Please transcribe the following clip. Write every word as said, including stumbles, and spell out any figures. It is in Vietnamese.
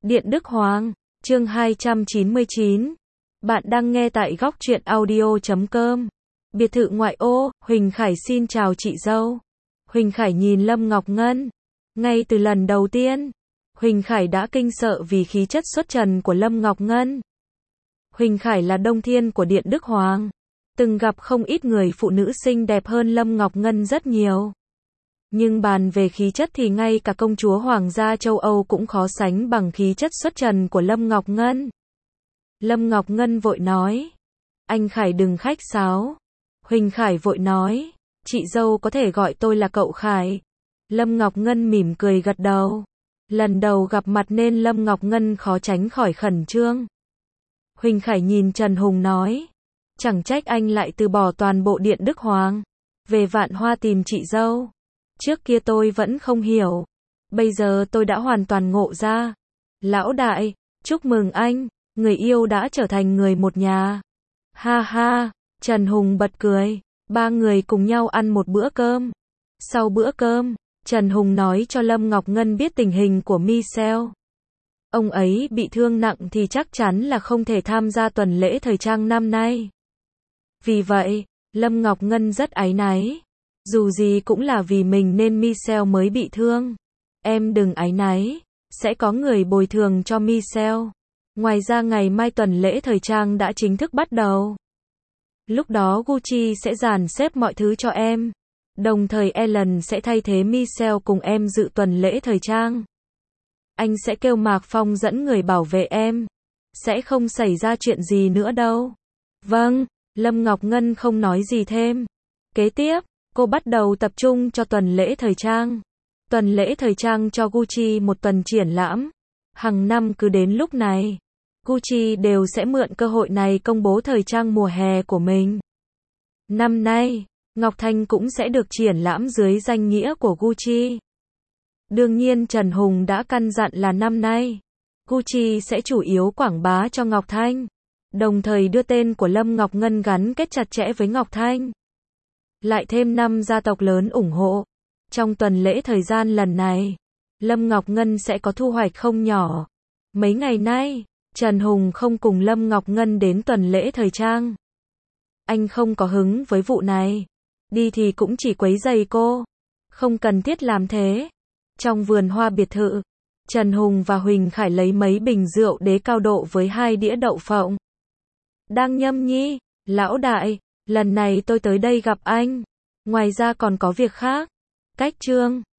Điện Đức Hoàng, chương hai trăm chín mươi chín. Bạn đang nghe tại góc truyện audio chấm com. Biệt thự ngoại ô, Huỳnh Khải xin chào chị dâu. Huỳnh Khải nhìn Lâm Ngọc Ngân. Ngay từ lần đầu tiên, Huỳnh Khải đã kinh sợ vì khí chất xuất trần của Lâm Ngọc Ngân. Huỳnh Khải là Đông Thiên của Điện Đức Hoàng, từng gặp không ít người phụ nữ xinh đẹp hơn Lâm Ngọc Ngân rất nhiều. Nhưng bàn về khí chất thì ngay cả công chúa Hoàng gia châu Âu cũng khó sánh bằng khí chất xuất trần của Lâm Ngọc Ngân. Lâm Ngọc Ngân vội nói. Anh Khải đừng khách sáo. Huỳnh Khải vội nói. Chị dâu có thể gọi tôi là cậu Khải. Lâm Ngọc Ngân mỉm cười gật đầu. Lần đầu gặp mặt nên Lâm Ngọc Ngân khó tránh khỏi khẩn trương. Huỳnh Khải nhìn Trần Hùng nói. Chẳng trách anh lại từ bỏ toàn bộ Điện Đức Hoàng, về Vạn Hoa tìm chị dâu. Trước kia tôi vẫn không hiểu. Bây giờ tôi đã hoàn toàn ngộ ra. Lão đại, chúc mừng anh, người yêu đã trở thành người một nhà. Ha ha, Trần Hùng bật cười. Ba người cùng nhau ăn một bữa cơm. Sau bữa cơm, Trần Hùng nói cho Lâm Ngọc Ngân biết tình hình của Michelle. Ông ấy bị thương nặng thì chắc chắn là không thể tham gia tuần lễ thời trang năm nay. Vì vậy, Lâm Ngọc Ngân rất áy náy. Dù gì cũng là vì mình nên Michelle mới bị thương. Em đừng áy náy, sẽ có người bồi thường cho Michelle. Ngoài ra ngày mai tuần lễ thời trang đã chính thức bắt đầu. Lúc đó Gucci sẽ dàn xếp mọi thứ cho em. Đồng thời Ellen sẽ thay thế Michelle cùng em dự tuần lễ thời trang. Anh sẽ kêu Mạc Phong dẫn người bảo vệ em. Sẽ không xảy ra chuyện gì nữa đâu. Vâng, Lâm Ngọc Ngân không nói gì thêm. Kế tiếp, cô bắt đầu tập trung cho tuần lễ thời trang. Tuần lễ thời trang cho Gucci một tuần triển lãm. Hàng năm cứ đến lúc này, Gucci đều sẽ mượn cơ hội này công bố thời trang mùa hè của mình. Năm nay, Ngọc Thanh cũng sẽ được triển lãm dưới danh nghĩa của Gucci. Đương nhiên Trần Hùng đã căn dặn là năm nay, Gucci sẽ chủ yếu quảng bá cho Ngọc Thanh, đồng thời đưa tên của Lâm Ngọc Ngân gắn kết chặt chẽ với Ngọc Thanh. Lại thêm năm gia tộc lớn ủng hộ. Trong tuần lễ thời gian lần này, Lâm Ngọc Ngân sẽ có thu hoạch không nhỏ. Mấy ngày nay, Trần Hùng không cùng Lâm Ngọc Ngân đến tuần lễ thời trang. Anh không có hứng với vụ này. Đi thì cũng chỉ quấy rầy cô. Không cần thiết làm thế. Trong vườn hoa biệt thự, Trần Hùng và Huỳnh Khải lấy mấy bình rượu đế cao độ với hai đĩa đậu phộng. Đang nhâm nhi, lão đại, lần này tôi tới đây gặp anh. Ngoài ra còn có việc khác. Cách trương.